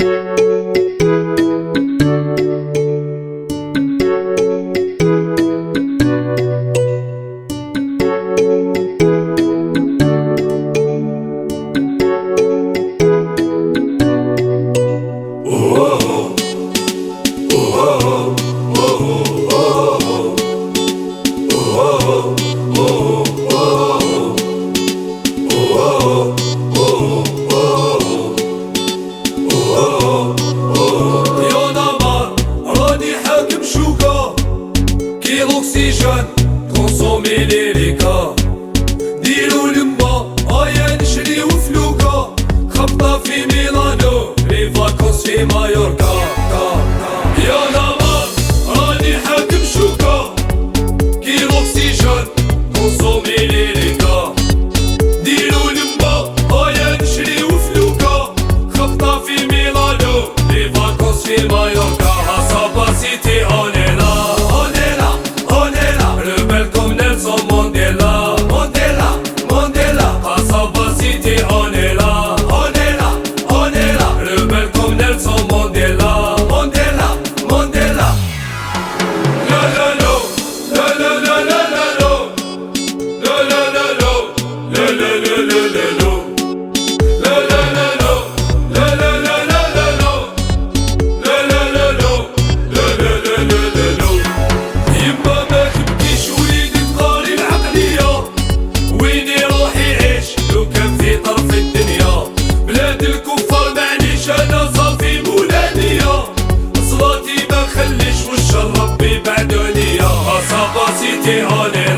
l'oxygène, consommer les ليكا ديرو لما ايا نشريو فلوكا خبطة في ميلانو لي فاكونس في مايوركا يا نمر راني حاكم شوكا كي l'oxygène, consommer les ليكا ديرو لما ايا نشريو فلوكا خبطة في ميلانو لي فاكونس في مايوركا Sapa City on est là. Sapa City on est